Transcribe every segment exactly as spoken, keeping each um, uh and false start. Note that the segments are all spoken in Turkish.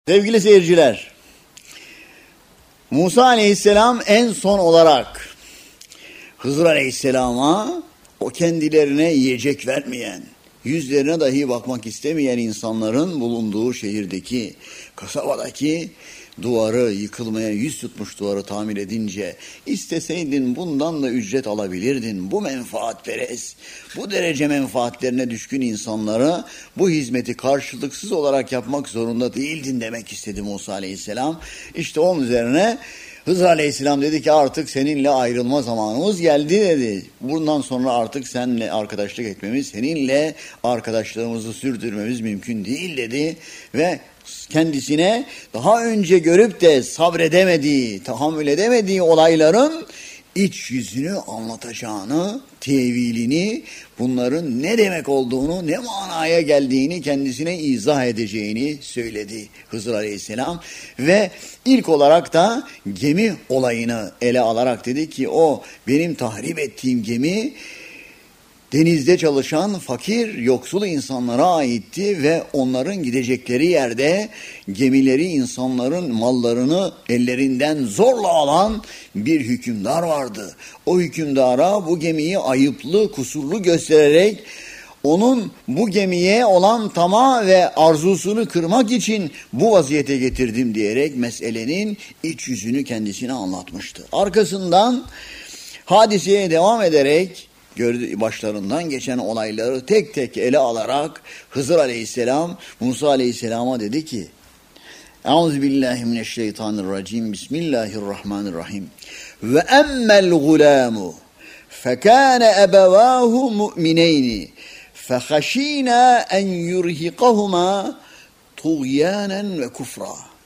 Sevgili seyirciler, Musa Aleyhisselam en son olarak Hızır Aleyhisselam'a o kendilerine yiyecek vermeyen, yüzlerine dahi bakmak istemeyen insanların bulunduğu şehirdeki, kasabadaki duvarı, yıkılmaya yüz tutmuş duvarı tamir edince, isteseydin bundan da ücret alabilirdin. Bu menfaatperest, bu derece menfaatlerine düşkün insanlara bu hizmeti karşılıksız olarak yapmak zorunda değildin demek istedi Musa Aleyhisselam. İşte onun üzerine Hızır Aleyhisselam dedi ki artık seninle ayrılma zamanımız geldi dedi. Bundan sonra artık seninle arkadaşlık etmemiz, seninle arkadaşlığımızı sürdürmemiz mümkün değil dedi ve kendisine daha önce görüp de sabredemediği, tahammül edemediği olayların iç yüzünü anlatacağını, tevilini, bunların ne demek olduğunu, ne manaya geldiğini kendisine izah edeceğini söyledi Hızır Aleyhisselam. Ve ilk olarak da gemi olayını ele alarak dedi ki o benim tahrip ettiğim gemi denizde çalışan fakir, yoksul insanlara aitti ve onların gidecekleri yerde gemileri, insanların mallarını ellerinden zorla alan bir hükümdar vardı. O hükümdara bu gemiyi ayıplı, kusurlu göstererek onun bu gemiye olan tamah ve arzusunu kırmak için bu vaziyete getirdim diyerek meselenin iç yüzünü kendisine anlatmıştı. Arkasından hadiseye devam ederek gördüğü başlarından geçen olayları tek tek ele alarak Hızır Aleyhisselam Musa Aleyhisselam'a dedi ki Euzubillahimineşşeytanirracim Bismillahirrahmanirrahim ve emmel gulâmu fekâne ebevâhu mu'mineyni fehaşînâ en yurhiqahuma tuğyânen ve kufra.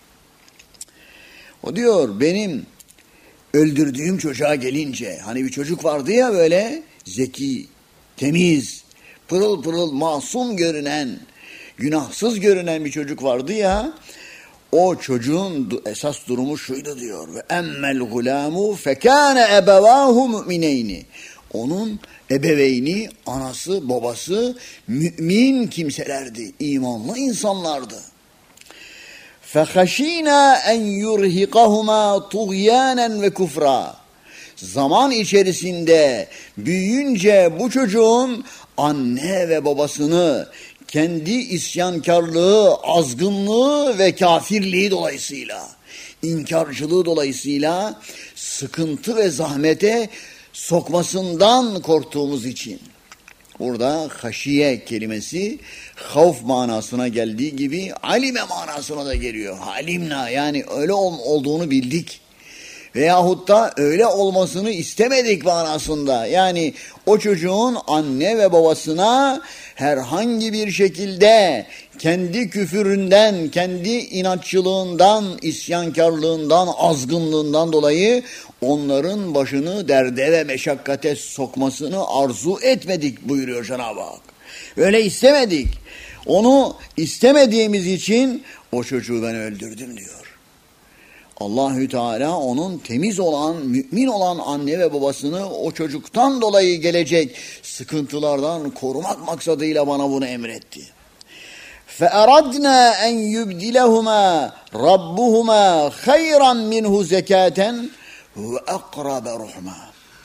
O diyor benim öldürdüğüm çocuğa gelince, hani bir çocuk vardı ya böyle zeki, temiz, pırıl pırıl masum görünen, günahsız görünen bir çocuk vardı ya, o çocuğun esas durumu şuydu diyor. Ve emmel gulâmu fekâne ebevâhu mu'mineyni. Onun ebeveyni, anası, babası mümin kimselerdi, imanlı insanlardı. فَخَشِينَا اَنْ يُرْهِقَهُمَا طُغْيَانًا ve kufra. Zaman içerisinde büyüyünce bu çocuğun anne ve babasını kendi isyankarlığı, azgınlığı ve kafirliği dolayısıyla, inkarcılığı dolayısıyla sıkıntı ve zahmete sokmasından korktuğumuz için. Burada haşiye kelimesi havf manasına geldiği gibi alime manasına da geliyor. Halimna yani öyle ol, olduğunu bildik. Veyahut da öyle olmasını istemedik manasında. Yani o çocuğun anne ve babasına herhangi bir şekilde kendi küfüründen, kendi inatçılığından, isyankarlığından, azgınlığından dolayı onların başını derde ve meşakkate sokmasını arzu etmedik buyuruyor Cenab-ı Hak. Öyle istemedik. Onu istemediğimiz için o çocuğu ben öldürdüm diyor. Allahü Teala onun temiz olan, mümin olan anne ve babasını o çocuktan dolayı gelecek sıkıntılardan korumak maksadıyla bana bunu emretti. فَاَرَدْنَا اَنْ يُبْدِلَهُمَا رَبُّهُمَا خَيْرًا مِنْهُ زَكَاةً وَاَقْرَبَ رُحْمًا.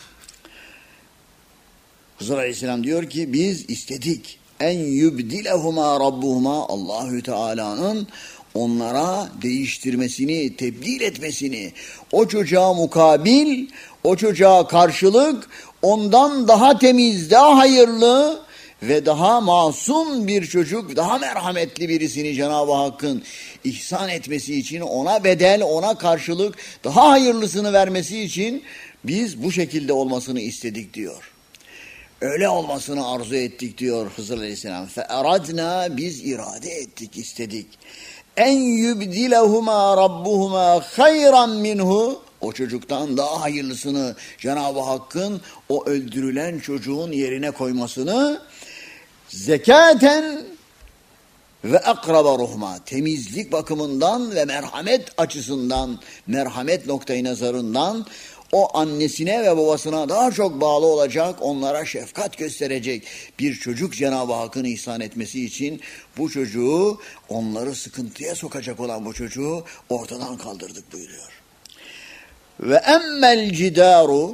Hızır Aleyhisselam diyor ki biz istedik en yubdilehuma rabbuhuma, Allahü Teala'nın onlara değiştirmesini, tebdil etmesini, o çocuğa mukabil, o çocuğa karşılık ondan daha temiz, daha hayırlı ve daha masum bir çocuk, daha merhametli birisini Cenab-ı Hakk'ın ihsan etmesi için, ona bedel, ona karşılık daha hayırlısını vermesi için biz bu şekilde olmasını istedik diyor. Öyle olmasını arzu ettik diyor Hızır Aleyhisselam. فَاَرَدْنَا biz irade ettik, istedik. En yubdilehuma rabbuhuma hayran minhu, o çocuktan daha hayırlısını Cenab-ı Hakk'ın o öldürülen çocuğun yerine koymasını, zekaten ve akraba ruhma, temizlik bakımından ve merhamet açısından, merhamet noktayı nazarından o annesine ve babasına daha çok bağlı olacak, onlara şefkat gösterecek bir çocuk Cenab-ı Hakk'ın ihsan etmesi için bu çocuğu, onları sıkıntıya sokacak olan bu çocuğu ortadan kaldırdık buyuruyor. Ve emmel cidaru,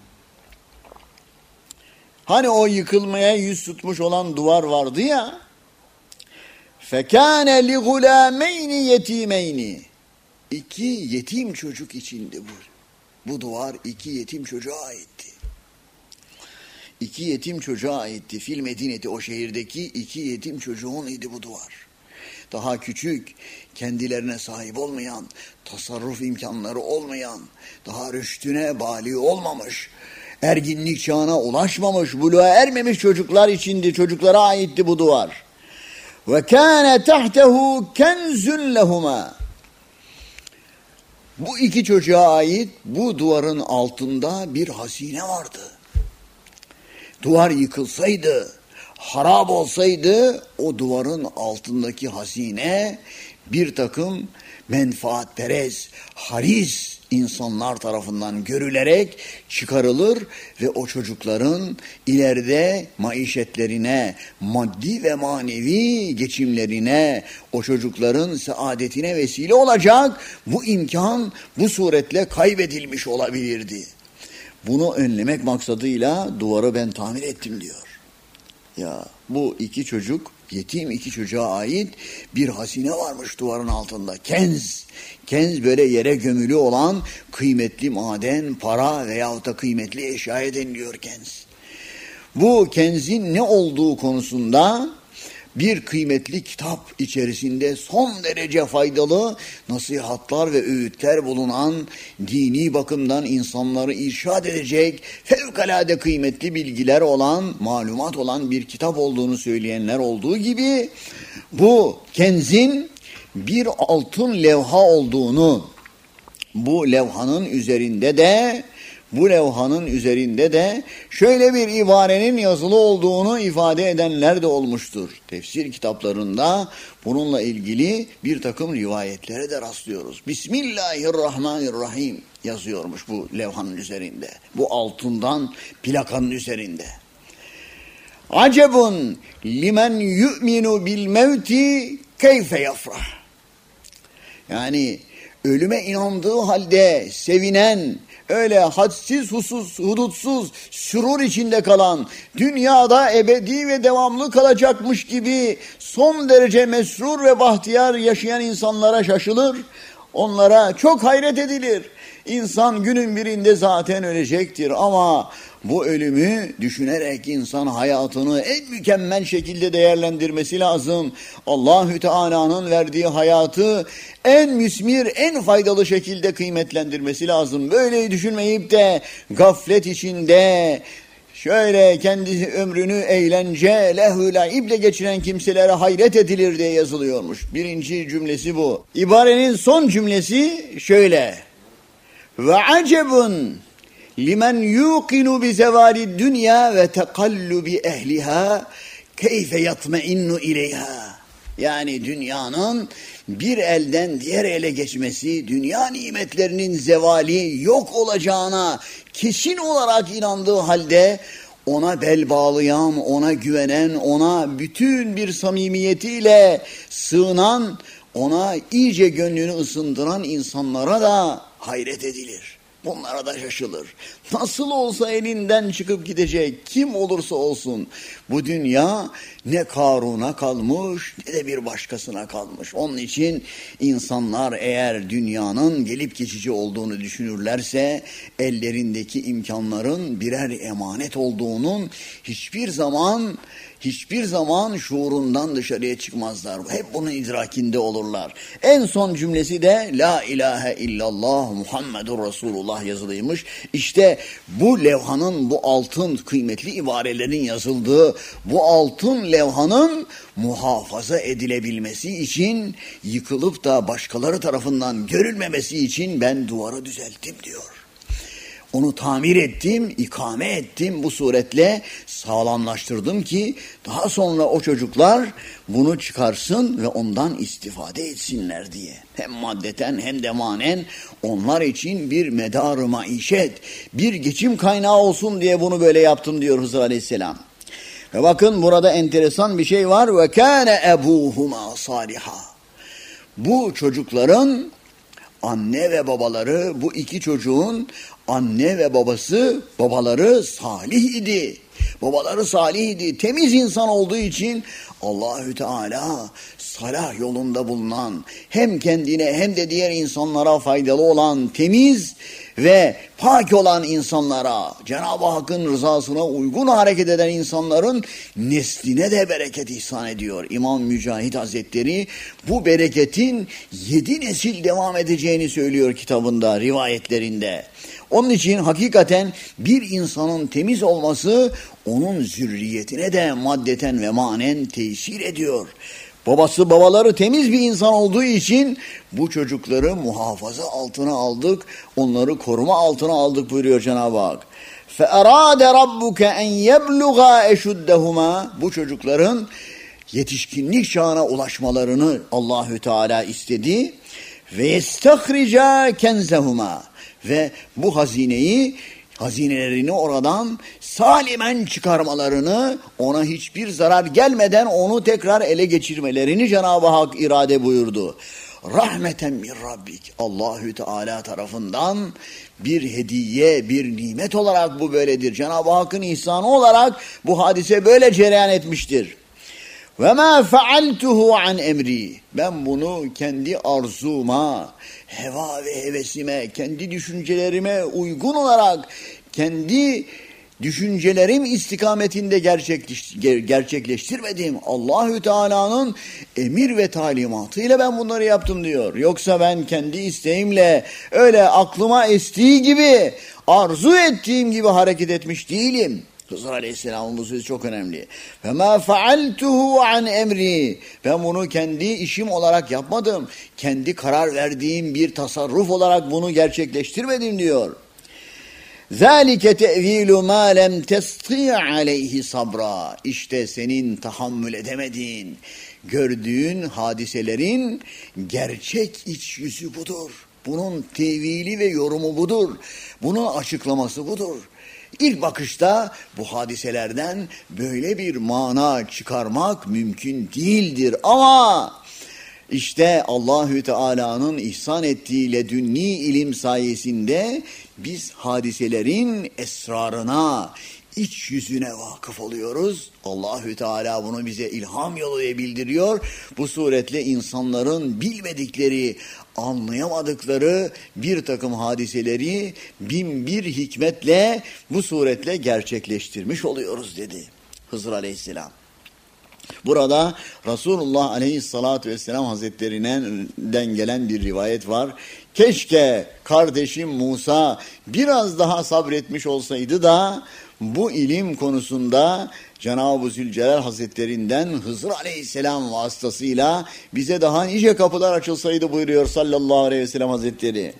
hani o yıkılmaya yüz tutmuş olan duvar vardı ya, fekâne li gulâmeyni yetimeyni, İki yetim çocuk içindi bu. Bu duvar iki yetim çocuğa aitti. İki yetim çocuğa aitti. Fil Medine'ti, o şehirdeki iki yetim çocuğun idi bu duvar. Daha küçük, kendilerine sahip olmayan, tasarruf imkanları olmayan, daha rüştüne bali olmamış, erginlik çağına ulaşmamış, buluğa ermemiş çocuklar içindi. Çocuklara aitti bu duvar. Ve kâne tahtehu kenzun lehuma. Bu iki çocuğa ait bu duvarın altında bir hazine vardı. Duvar yıkılsaydı, harap olsaydı o duvarın altındaki hazine bir takım menfaatperest, haris insanlar tarafından görülerek çıkarılır ve o çocukların ileride maişetlerine, maddi ve manevi geçimlerine, o çocukların saadetine vesile olacak bu imkan bu suretle kaybedilmiş olabilirdi. Bunu önlemek maksadıyla duvarı ben tamir ettim diyor. Ya bu iki çocuk, yetim iki çocuğa ait bir hazine varmış duvarın altında. Kenz. Kenz böyle yere gömülü olan kıymetli maden, para veyahut da kıymetli eşyaya deniliyor kenz. Bu kenzin ne olduğu konusunda bir kıymetli kitap içerisinde son derece faydalı nasihatlar ve öğütler bulunan, dini bakımdan insanları irşad edecek fevkalade kıymetli bilgiler olan, malumat olan bir kitap olduğunu söyleyenler olduğu gibi, bu kenzin bir altın levha olduğunu, bu levhanın üzerinde de Bu levhanın üzerinde de şöyle bir ibarenin yazılı olduğunu ifade edenler de olmuştur. Tefsir kitaplarında bununla ilgili bir takım rivayetlere de rastlıyoruz. Bismillahirrahmanirrahim yazıyormuş bu levhanın üzerinde. Bu altından plakanın üzerinde. Acebun limen yu'minu bil mevti keyfe yafrah. Yani ölüme inandığı halde sevinen, öyle hadsiz, husuz, hudutsuz, sürur içinde kalan, dünyada ebedi ve devamlı kalacakmış gibi son derece mesrur ve bahtiyar yaşayan insanlara şaşılır, onlara çok hayret edilir. İnsan günün birinde zaten ölecektir ama bu ölümü düşünerek insan hayatını en mükemmel şekilde değerlendirmesi lazım. Allahü Teala'nın verdiği hayatı en müsmir, en faydalı şekilde kıymetlendirmesi lazım. Böyle düşünmeyip de gaflet içinde şöyle kendi ömrünü eğlence, lehvü laible geçiren kimselere hayret edilir diye yazılıyormuş. Birinci cümlesi bu. İbarenin son cümlesi şöyle. Ve acebun limen yuqinu bi zevali dünya ve tekallubi ehliha keyfe yatmeinnu ileyha. Yani dünyanın bir elden diğer ele geçmesi, dünya nimetlerinin zevali, yok olacağına kesin olarak inandığı halde ona bel bağlayan, ona güvenen, ona bütün bir samimiyetiyle sığınan, ona iyice gönlünü ısındıran insanlara da hayret edilir. Bunlara da şaşılır. Nasıl olsa elinden çıkıp gidecek, kim olursa olsun bu dünya ne Karun'a kalmış ne de bir başkasına kalmış. Onun için insanlar eğer dünyanın gelip geçici olduğunu düşünürlerse ellerindeki imkanların birer emanet olduğunun hiçbir zaman hiçbir zaman şuurundan dışarıya çıkmazlar. Hep bunun idrakinde olurlar. En son cümlesi de La ilahe illallah Muhammedur Resulullah yazılıymış. İşte bu levhanın, bu altın kıymetli ibarelerin yazıldığı bu altın levhanın muhafaza edilebilmesi için, yıkılıp da başkaları tarafından görülmemesi için ben duvarı düzelttim diyor. Onu tamir ettim, ikame ettim, bu suretle sağlamlaştırdım ki daha sonra o çocuklar bunu çıkarsın ve ondan istifade etsinler diye. Hem maddeten hem de manen onlar için bir medar-ı maişet, bir geçim kaynağı olsun diye bunu böyle yaptım diyor Hızır Aleyhisselam. Ve bakın burada enteresan bir şey var. Ve kâne ebûhumâ sâlihâ. Bu çocukların anne ve babaları, bu iki çocuğun anne ve babası, babaları salih idi. Babaları salih idi. Temiz insan olduğu için Allahü Teala salah yolunda bulunan, hem kendine hem de diğer insanlara faydalı olan, temiz ve pak olan insanlara, Cenab-ı Hakk'ın rızasına uygun hareket eden insanların nesline de bereket ihsan ediyor. İmam Mücahit Hazretleri bu bereketin yedi nesil devam edeceğini söylüyor kitabında, rivayetlerinde. Onun için hakikaten bir insanın temiz olması onun zürriyetine de maddeten ve manen tesir ediyor. Babası babaları temiz bir insan olduğu için bu çocukları muhafaza altına aldık, onları koruma altına aldık buyuruyor Cenab-ı Hak. فَاَرَادَ رَبُّكَ اَنْ يَبْلُغَا اَشُدَّهُمَا. Bu çocukların yetişkinlik çağına ulaşmalarını Allahü Teala istedi. وَيَسْتَخْرِجَا كَنْزَهُمَا. Ve bu hazineyi, hazinelerini oradan salimen çıkarmalarını, ona hiçbir zarar gelmeden onu tekrar ele geçirmelerini Cenab-ı Hak irade buyurdu. Rahmeten min Rabbik. Allahü Teala tarafından bir hediye, bir nimet olarak bu böyledir. Cenab-ı Hakk'ın ihsanı olarak bu hadise böyle cereyan etmiştir. Ve ma faaltuhu an emri. Ben bunu kendi arzuma, heva ve hevesime, kendi düşüncelerime uygun olarak, kendi düşüncelerim istikametinde gerçekleştirmedim. Allahü Teala'nın emir ve talimatıyla ben bunları yaptım diyor. Yoksa ben kendi isteğimle öyle aklıma estiği gibi, arzu ettiğim gibi hareket etmiş değilim. Hızır Aleyhisselam'ın bu sözü çok önemli. Ve ma faaltuhu an emri. Ben bunu kendi işim olarak yapmadım. Kendi karar verdiğim bir tasarruf olarak bunu gerçekleştirmedim diyor. Zalike te'vilu ma lem testi' aleyhi sabra. İşte senin tahammül edemediğin, gördüğün hadiselerin gerçek iç yüzü budur. Bunun tevili ve yorumu budur. Bunun açıklaması budur. İlk bakışta bu hadiselerden böyle bir mana çıkarmak mümkün değildir. Ama işte Allahü Teala'nın ihsan ettiği ledünni ilim sayesinde biz hadiselerin esrarına, iç yüzüne vakıf oluyoruz. Allahü Teala bunu bize ilham yoluyla bildiriyor. Bu suretle insanların bilmedikleri, anlayamadıkları bir takım hadiseleri bin bir hikmetle bu suretle gerçekleştirmiş oluyoruz dedi Hızır Aleyhisselam. Burada Resulullah Aleyhisselatü Vesselam Hazretlerinden gelen bir rivayet var. Keşke kardeşim Musa biraz daha sabretmiş olsaydı da bu ilim konusunda Cenab-ı Zülcelal Hazretlerinden Hızır Aleyhisselam vasıtasıyla bize daha nice kapılar açılsaydı buyuruyor sallallahu aleyhi ve sellem Hazretleri.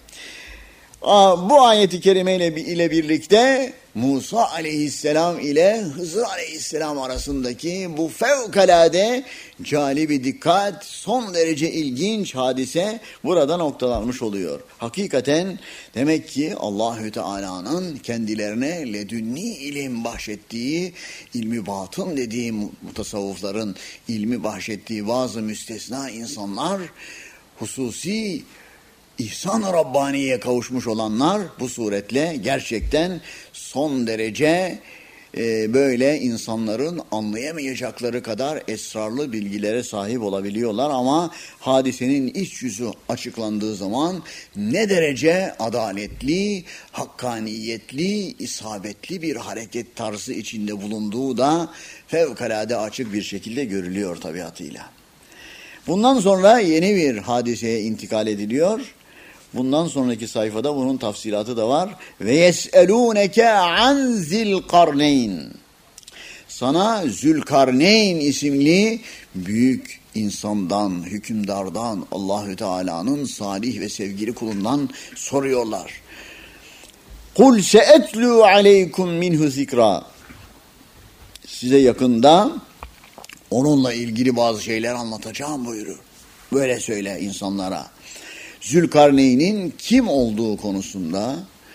Bu ayeti kerime ile, ile birlikte Musa Aleyhisselam ile Hızır Aleyhisselam arasındaki bu fevkalade calibi dikkat, son derece ilginç hadise burada noktalanmış oluyor. Hakikaten demek ki Allahü Teala'nın kendilerine ledünni ilim bahşettiği, ilmi batın dediği mutasavvıfların ilmi bahşettiği bazı müstesna insanlar, hususi İhsan-ı Rabbani'ye kavuşmuş olanlar bu suretle gerçekten son derece e, böyle insanların anlayamayacakları kadar esrarlı bilgilere sahip olabiliyorlar. Ama hadisenin iç yüzü açıklandığı zaman ne derece adaletli, hakkaniyetli, isabetli bir hareket tarzı içinde bulunduğu da fevkalade açık bir şekilde görülüyor tabiatıyla. Bundan sonra yeni bir hadiseye intikal ediliyor. Bundan sonraki sayfada bunun tafsilatı da var. Ve yes'elûneke an Zilkarneyn. Sana Zülkarneyn isimli büyük insandan, hükümdardan, Allahü Teala'nın salih ve sevgili kulundan soruyorlar. Kul se'etlu aleykum minhu zikra. Size yakında onunla ilgili bazı şeyler anlatacağım buyuruyor. Böyle söyle insanlara. Zülkarneyn'in kim olduğu konusunda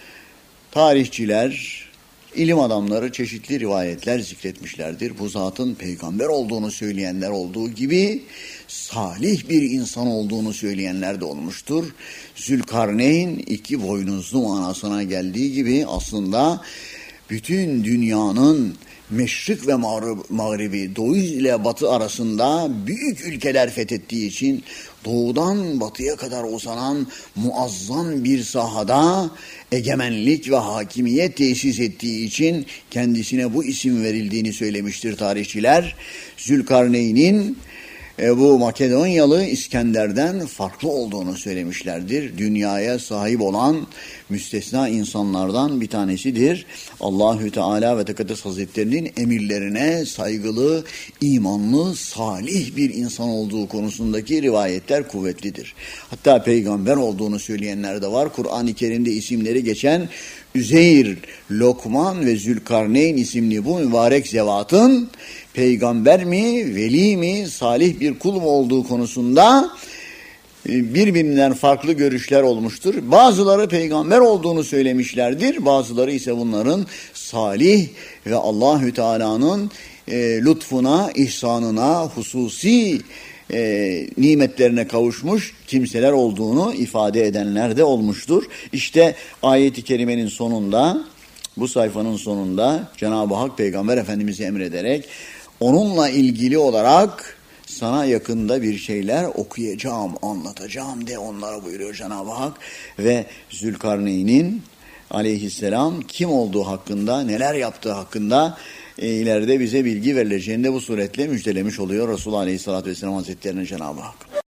tarihçiler, ilim adamları çeşitli rivayetler zikretmişlerdir. Bu zatın peygamber olduğunu söyleyenler olduğu gibi salih bir insan olduğunu söyleyenler de olmuştur. Zülkarneyn iki boynuzlu manasına geldiği gibi aslında bütün dünyanın meşrik ve mağribi, doğu ile batı arasında büyük ülkeler fethettiği için doğudan batıya kadar uzanan muazzam bir sahada egemenlik ve hakimiyet tesis ettiği için kendisine bu isim verildiğini söylemiştir tarihçiler. Zülkarneyn'in e, bu Makedonyalı İskender'den farklı olduğunu söylemişlerdir. Dünyaya sahip olan müstesna insanlardan bir tanesidir. Allahü Teala ve Tekaddes Hazretlerinin emirlerine saygılı, imanlı, salih bir insan olduğu konusundaki rivayetler kuvvetlidir. Hatta peygamber olduğunu söyleyenler de var. Kur'an-ı Kerim'de isimleri geçen Üzeyr, Lokman ve Zülkarneyn isimli bu mübarek zevatın peygamber mi, veli mi, salih bir kul mu olduğu konusunda birbirinden farklı görüşler olmuştur. Bazıları peygamber olduğunu söylemişlerdir. Bazıları ise bunların salih ve Allahü Teala'nın e, lütfuna, ihsanına, hususi e, nimetlerine kavuşmuş kimseler olduğunu ifade edenler de olmuştur. İşte ayet-i kerimenin sonunda, bu sayfanın sonunda Cenab-ı Hak Peygamber Efendimiz'i emrederek onunla ilgili olarak sana yakında bir şeyler okuyacağım, anlatacağım de onlara buyuruyor Cenab-ı Hak. Ve Zülkarneyn'in aleyhisselam kim olduğu hakkında, neler yaptığı hakkında e, ileride bize bilgi verileceğini de bu suretle müjdelemiş oluyor Resulullah Aleyhisselatü Vesselam Hazretleri'nin Cenab-ı Hak.